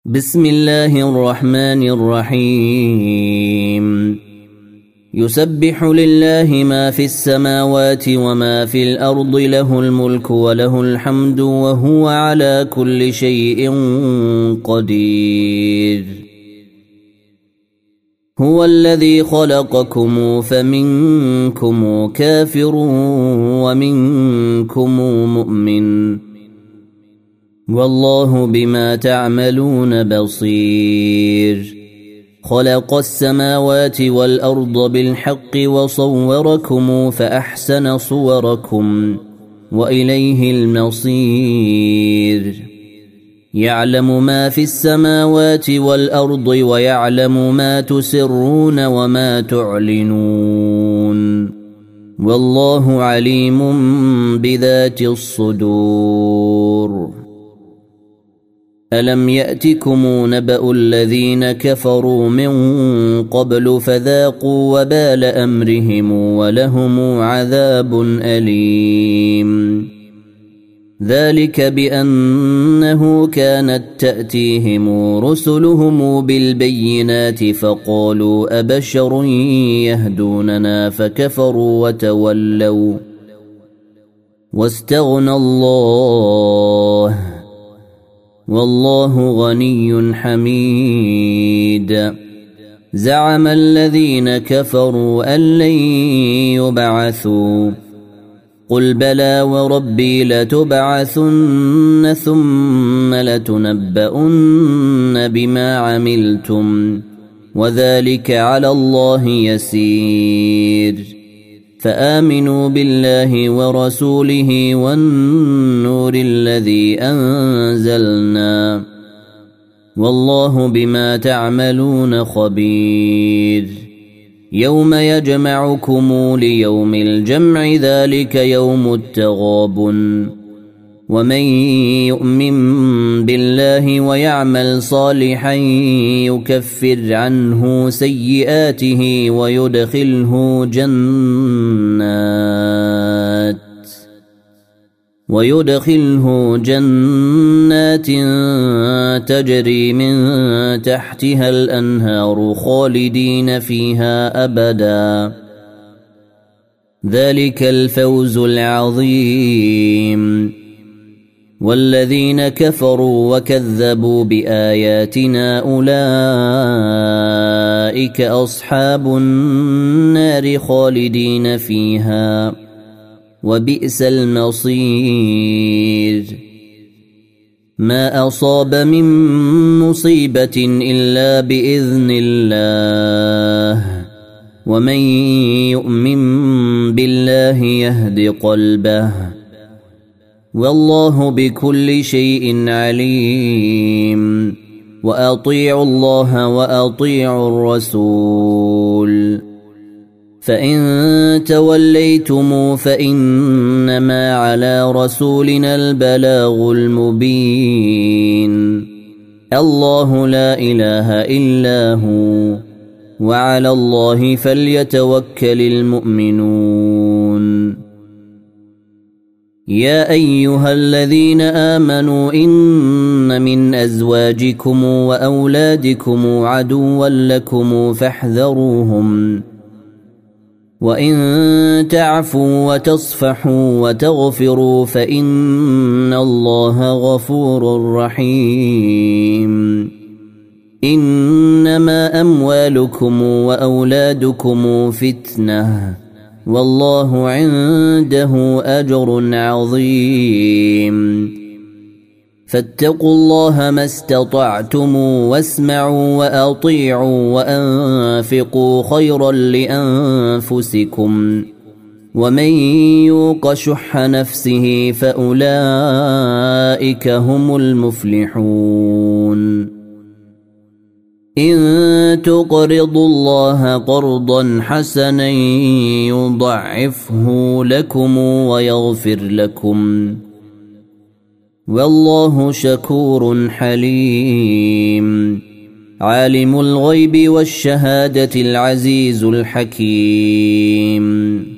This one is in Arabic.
بسم الله الرحمن الرحيم. يسبح لله ما في السماوات وما في الأرض، له الملك وله الحمد وهو على كل شيء قدير. هو الذي خلقكم فمنكم كافر ومنكم مؤمن، والله بما تعملون بصير. خلق السماوات والأرض بالحق وصوركم فأحسن صوركم وإليه المصير. يعلم ما في السماوات والأرض ويعلم ما تسرون وما تعلنون، والله عليم بذات الصدور. ألم يأتكم نبأ الذين كفروا من قبل فذاقوا وبال أمرهم ولهم عذاب أليم. ذلك بأنه كانت تأتيهم رسلهم بالبينات فقالوا أبشر يهدوننا فكفروا وتولوا واستغنى الله، والله غني حميد. زعم الذين كفروا أن لن يبعثوا، قل بلى وربي لتبعثن ثم لتنبؤن بما عملتم وذلك على الله يسير. فآمنوا بالله ورسوله والنور الذي أنزلنا، والله بما تعملون خبير. يوم يجمعكم ليوم الجمع، ذلك يوم التغابن. ومن يؤمن بالله ويعمل صالحا يكفر عنه سيئاته ويدخله جنات تجري من تحتها الأنهار خالدين فيها أبدا، ذلك الفوز العظيم. والذين كفروا وكذبوا بآياتنا أولئك أصحاب النار خالدين فيها، وبئس المصير. ما أصاب من مصيبة إلا بإذن الله، ومن يؤمن بالله يهد قلبه، والله بكل شيء عليم. وأطيعوا الله وأطيعوا الرسول، فإن توليتم فإنما على رسولنا البلاغ المبين. الله لا إله إلا هو، وعلى الله فليتوكل المؤمنون. يا أيها الذين آمنوا إن من أزواجكم وأولادكم عدوا لكم فاحذروهم، وإن تعفوا وتصفحوا وتغفروا فإن الله غفور رحيم. إنما أموالكم وأولادكم فتنة، والله عنده أجر عظيم. فاتقوا الله ما استطعتم واسمعوا وأطيعوا وأنفقوا خيرا لأنفسكم، ومن يوق شح نفسه فأولئك هم المفلحون. إن تقرضوا الله قرضا حسنا يضعفه لكم ويغفر لكم، والله شكور حليم. عالم الغيب والشهادة العزيز الحكيم.